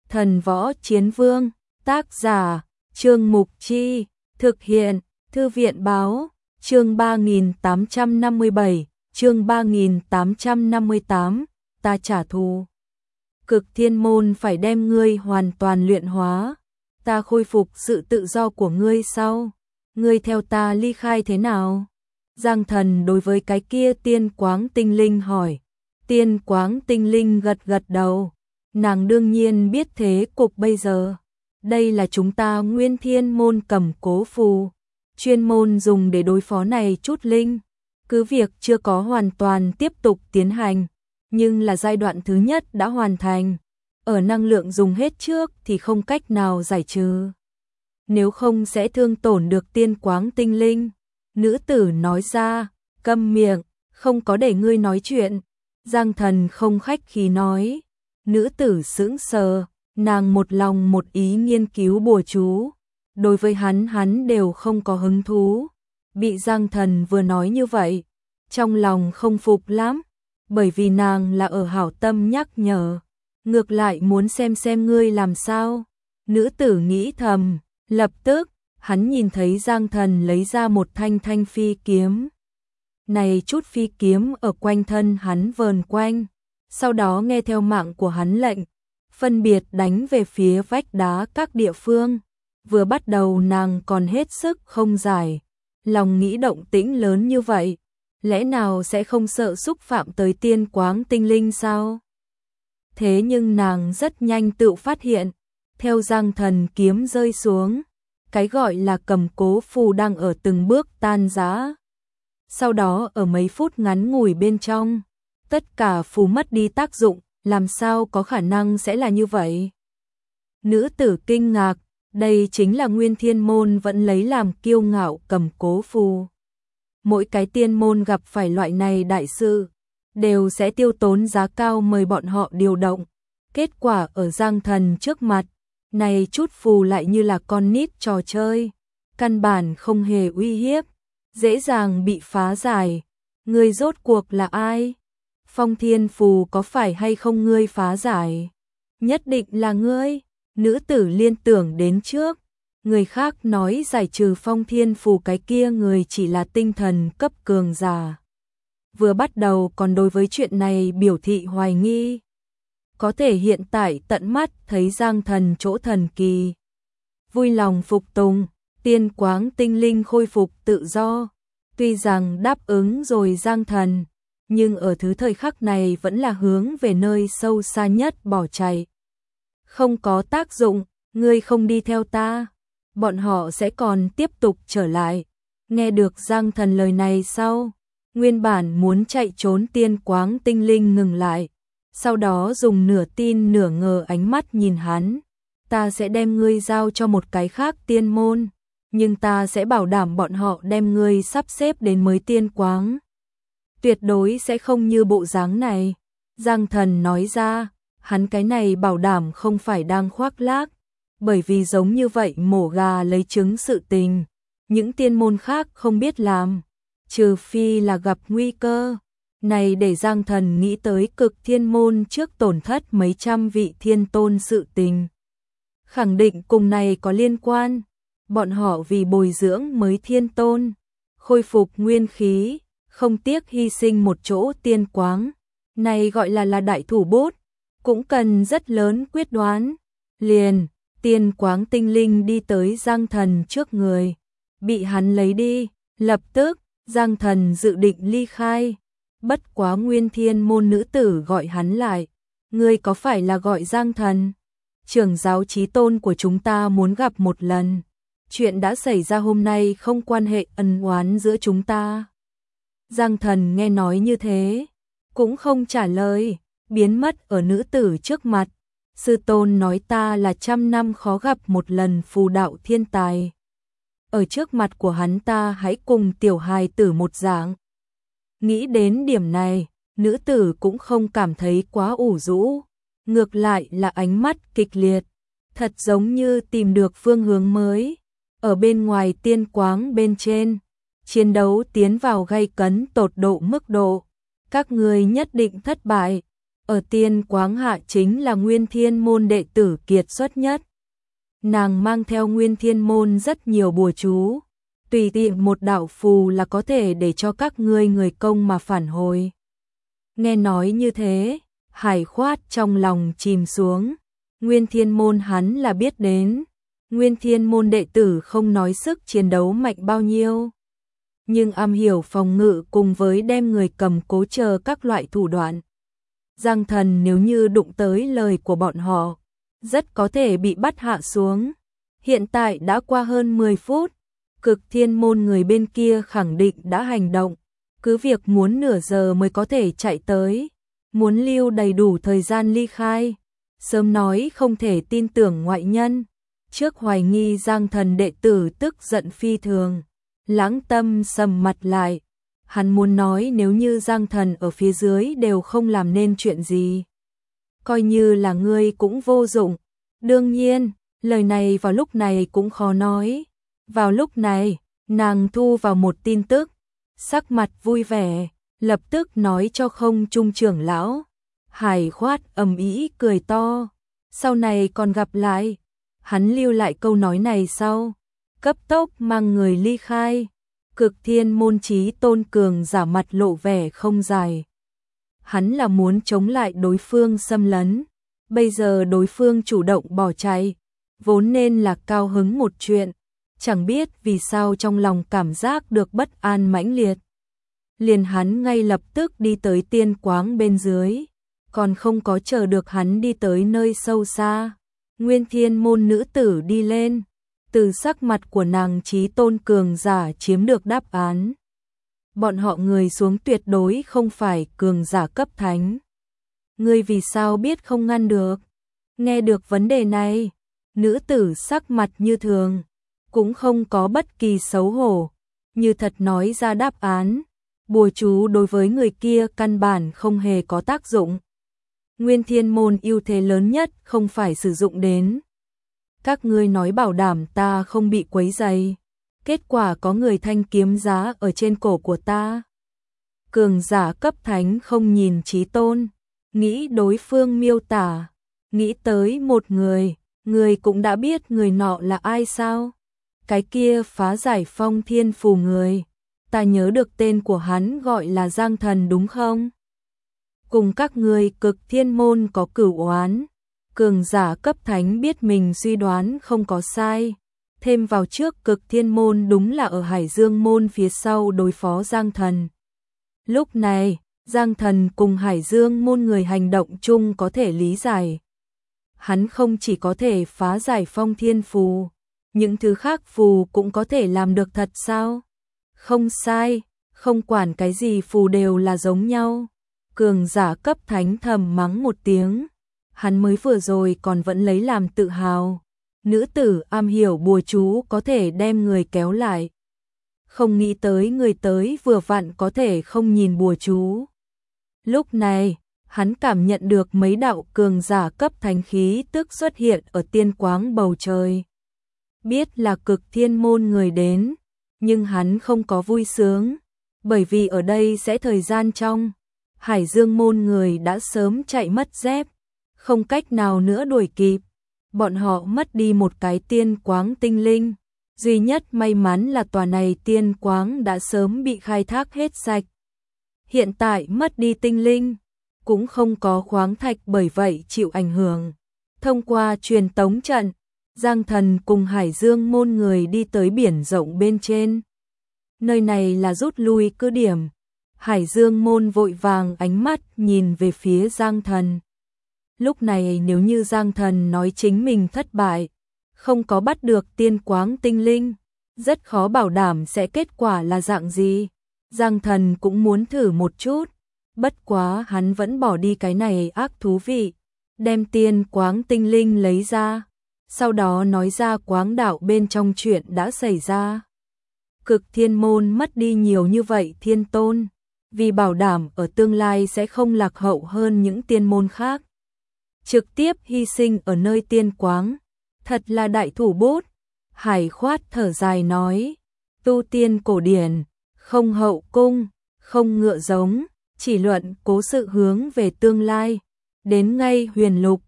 Thần Võ Chiến Vương, tác giả, Trương Mục Chi, thực hiện, Thư viện Báo, chương 3857, chương 3858, ta trả thù. Cực Thiên Môn phải đem ngươi hoàn toàn luyện hóa, ta khôi phục sự tự do của ngươi sau, ngươi theo ta ly khai thế nào? Giang Thần đối với cái kia Tiên Quáng Tinh Linh hỏi. Tiên Quáng Tinh Linh gật gật đầu, nàng đương nhiên biết thế cục bây giờ. Đây là chúng ta Nguyên Thiên Môn cầm cố phù, chuyên môn dùng để đối phó này chút linh. Cứ việc chưa có hoàn toàn tiếp tục tiến hành, nhưng là giai đoạn thứ nhất đã hoàn thành. Ở năng lượng dùng hết trước thì không cách nào giải trừ. Nếu không sẽ thương tổn được Tiên Quáng Tinh Linh. Nữ tử nói ra, câm miệng, không có để ngươi nói chuyện. Giang Thần không khách khí nói. Nữ tử sững sờ, nàng một lòng một ý nghiên cứu bùa chú. Đối với hắn đều không có hứng thú. Bị Giang Thần vừa nói như vậy, trong lòng không phục lắm, bởi vì nàng là ở hảo tâm nhắc nhở. Ngược lại muốn xem ngươi làm sao. Nữ tử nghĩ thầm, lập tức, hắn nhìn thấy Giang Thần lấy ra một thanh phi kiếm. Này chút phi kiếm ở quanh thân hắn vờn quanh, sau đó nghe theo mạng của hắn lệnh, phân biệt đánh về phía vách đá các địa phương. Vừa bắt đầu nàng còn hết sức không giải, lòng nghĩ động tĩnh lớn như vậy, lẽ nào sẽ không sợ xúc phạm tới Tiên Quáng Tinh Linh sao? Thế nhưng nàng rất nhanh tự phát hiện, theo Giang Thần kiếm rơi xuống, cái gọi là cầm cố phù đang ở từng bước tan rã. Sau đó ở mấy phút ngắn ngủi bên trong, tất cả phù mất đi tác dụng, làm sao có khả năng sẽ là như vậy? Nữ tử kinh ngạc, đây chính là Nguyên Thiên Môn vẫn lấy làm kiêu ngạo cầm cố phù. Mỗi cái tiên môn gặp phải loại này đại sự, đều sẽ tiêu tốn giá cao mời bọn họ điều động. Kết quả ở Giang Thần trước mặt, này chút phù lại như là con nít trò chơi, căn bản không hề uy hiếp, dễ dàng bị phá giải. Ngươi rốt cuộc là ai? Phong Thiên phù có phải hay không ngươi phá giải? Nhất định là ngươi. Nữ tử liên tưởng đến trước, người khác nói giải trừ Phong Thiên phù cái kia người chỉ là tinh thần cấp cường giả. Vừa bắt đầu còn đối với chuyện này biểu thị hoài nghi. Có thể hiện tại tận mắt thấy Giang Thần chỗ thần kỳ. Vui lòng phục tùng, Tiên Quáng Tinh Linh khôi phục tự do. Tuy rằng đáp ứng rồi Giang Thần, nhưng ở thứ thời khắc này vẫn là hướng về nơi sâu xa nhất bỏ chạy. Không có tác dụng, ngươi không đi theo ta, bọn họ sẽ còn tiếp tục trở lại. Nghe được Giang Thần lời này sau, nguyên bản muốn chạy trốn Tiên Quáng Tinh Linh ngừng lại, sau đó dùng nửa tin nửa ngờ ánh mắt nhìn hắn. Ta sẽ đem ngươi giao cho một cái khác tiên môn, nhưng ta sẽ bảo đảm bọn họ đem ngươi sắp xếp đến mới Tiên Quáng. Tuyệt đối sẽ không như bộ dáng này. Giang Thần nói ra, hắn cái này bảo đảm không phải đang khoác lác, bởi vì giống như vậy mổ gà lấy trứng sự tình, những tiên môn khác không biết làm, trừ phi là gặp nguy cơ. Này để Giang Thần nghĩ tới Cực Thiên Môn trước tổn thất mấy trăm vị thiên tôn sự tình. Khẳng định cùng này có liên quan, bọn họ vì bồi dưỡng mới thiên tôn, khôi phục nguyên khí, không tiếc hy sinh một chỗ Tiên Quáng. Này gọi là đại thủ bút, cũng cần rất lớn quyết đoán. Liền, Tiên Quáng Tinh Linh đi tới Giang Thần trước người, bị hắn lấy đi, lập tức, Giang Thần dự định ly khai. Bất quá Nguyên Thiên Môn nữ tử gọi hắn lại, ngươi có phải là gọi Giang Thần? Trưởng giáo chí tôn của chúng ta muốn gặp một lần, chuyện đã xảy ra hôm nay không quan hệ ân oán giữa chúng ta. Giang Thần nghe nói như thế, cũng không trả lời, biến mất ở nữ tử trước mặt. Sư tôn nói ta là 100 năm khó gặp một lần phù đạo thiên tài. Ở trước mặt của hắn ta hãy cùng tiểu hài tử một dạng. Nghĩ đến điểm này, nữ tử cũng không cảm thấy quá ủ rũ, ngược lại là ánh mắt kịch liệt, thật giống như tìm được phương hướng mới. Ở bên ngoài Tiên Quáng bên trên, chiến đấu tiến vào gay cấn tột độ mức độ, các người nhất định thất bại. ở tiên quáng hạ chính là Nguyên Thiên môn đệ tử kiệt xuất nhất. Nàng mang theo Nguyên Thiên môn rất nhiều bùa chú, tùy tiện một đạo phù là có thể để cho các ngươi người công mà phản hồi. Nghe nói như thế, Hải Khoát trong lòng chìm xuống, Nguyên Thiên môn hắn là biết đến, Nguyên Thiên môn đệ tử không nói sức chiến đấu mạnh bao nhiêu, nhưng am hiểu phòng ngự cùng với đem người cầm cố chờ các loại thủ đoạn. Giang Thần nếu như đụng tới lời của bọn họ, rất có thể bị bắt hạ xuống. Hiện tại đã qua hơn 10 phút, Cực Thiên môn người bên kia khẳng định đã hành động, cứ việc muốn nửa giờ mới có thể chạy tới, muốn lưu đầy đủ thời gian ly khai, sớm nói không thể tin tưởng ngoại nhân. Trước hoài nghi Giang Thần đệ tử tức giận phi thường, Lãng Tâm sầm mặt lại, hắn muốn nói nếu như Giang Thần ở phía dưới đều không làm nên chuyện gì, coi như là ngươi cũng vô dụng. Đương nhiên, lời này vào lúc này cũng khó nói. Vào lúc này, nàng thu vào một tin tức, sắc mặt vui vẻ, lập tức nói cho Không Trung trưởng lão. Hải Khoát ầm ĩ cười to, sau này còn gặp lại. Hắn lưu lại câu nói này sau, cấp tốc mang người ly khai. Cực Thiên môn chí tôn cường giả mặt lộ vẻ không dài. Hắn là muốn chống lại đối phương xâm lấn, bây giờ đối phương chủ động bỏ chạy, vốn nên là cao hứng một chuyện, chẳng biết vì sao trong lòng cảm giác được bất an mãnh liệt. Liền hắn ngay lập tức đi tới tiên quáng bên dưới, còn không có chờ được hắn đi tới nơi sâu xa, Nguyên Thiên môn nữ tử đi lên, từ sắc mặt của nàng chí tôn cường giả chiếm được đáp án. Bọn họ người xuống tuyệt đối không phải cường giả cấp thánh. Ngươi vì sao biết không ngăn được? Nghe được vấn đề này, nữ tử sắc mặt như thường, cũng không có bất kỳ xấu hổ, như thật nói ra đáp án. Bùa chú đối với người kia căn bản không hề có tác dụng. Nguyên Thiên môn ưu thế lớn nhất không phải sử dụng đến. Các ngươi nói bảo đảm ta không bị quấy rầy, kết quả có người thanh kiếm giá ở trên cổ của ta. Cường giả cấp thánh không nhìn chí tôn, nghĩ đối phương miêu tả, nghĩ tới một người, người cũng đã biết người nọ là ai sao? Cái kia phá giải phong thiên phù người, ta nhớ được tên của hắn gọi là Giang Thần đúng không? Cùng các ngươi Cực Thiên môn có cửu oán. Cường giả cấp thánh biết mình suy đoán không có sai, thêm vào trước Cực Thiên môn đúng là ở Hải Dương môn phía sau đối phó Giang Thần. Lúc này, Giang Thần cùng Hải Dương môn người hành động chung có thể lý giải. Hắn không chỉ có thể phá giải phong thiên phù, những thứ khác phù cũng có thể làm được thật sao? Không sai, không quản cái gì phù đều là giống nhau. Cường giả cấp thánh thầm mắng một tiếng, hắn mới vừa rồi còn vẫn lấy làm tự hào. Nữ tử am hiểu bùa chú có thể đem người kéo lại. Không nghĩ tới người tới vừa vặn có thể không nhìn bùa chú. Lúc này, hắn cảm nhận được mấy đạo cường giả cấp thánh khí tức xuất hiện ở tiên quáng bầu trời. Biết là Cực Thiên môn người đến, nhưng hắn không có vui sướng, bởi vì ở đây sẽ thời gian trong. Hải Dương môn người đã sớm chạy mất dép, không cách nào nữa đuổi kịp. Bọn họ mất đi một cái tiên quáng tinh linh, duy nhất may mắn là tòa này tiên quáng đã sớm bị khai thác hết sạch. Hiện tại mất đi tinh linh, cũng không có khoáng thạch bởi vậy chịu ảnh hưởng. Thông qua truyền tống trận, Giang Thần cùng Hải Dương môn người đi tới biển rộng bên trên. Nơi này là rút lui cứ điểm. Hải Dương môn vội vàng ánh mắt nhìn về phía Giang Thần. Lúc này nếu như Giang Thần nói chính mình thất bại, không có bắt được tiên quáng tinh linh, rất khó bảo đảm sẽ kết quả là dạng gì. Giang Thần cũng muốn thử một chút, bất quá hắn vẫn bỏ đi cái này ác thú vị, đem tiên quáng tinh linh lấy ra, sau đó nói ra quáng đạo bên trong chuyện đã xảy ra. Cực Thiên môn mất đi nhiều như vậy thiên tôn, vì bảo đảm ở tương lai sẽ không lạc hậu hơn những tiên môn khác. Trực tiếp hy sinh ở nơi tiên quáng, thật là đại thủ bút. Hải Khoát thở dài nói, tu tiên cổ điển, không hậu cung, không ngựa giống, chỉ luận cố sự hướng về tương lai, đến ngay huyền lục,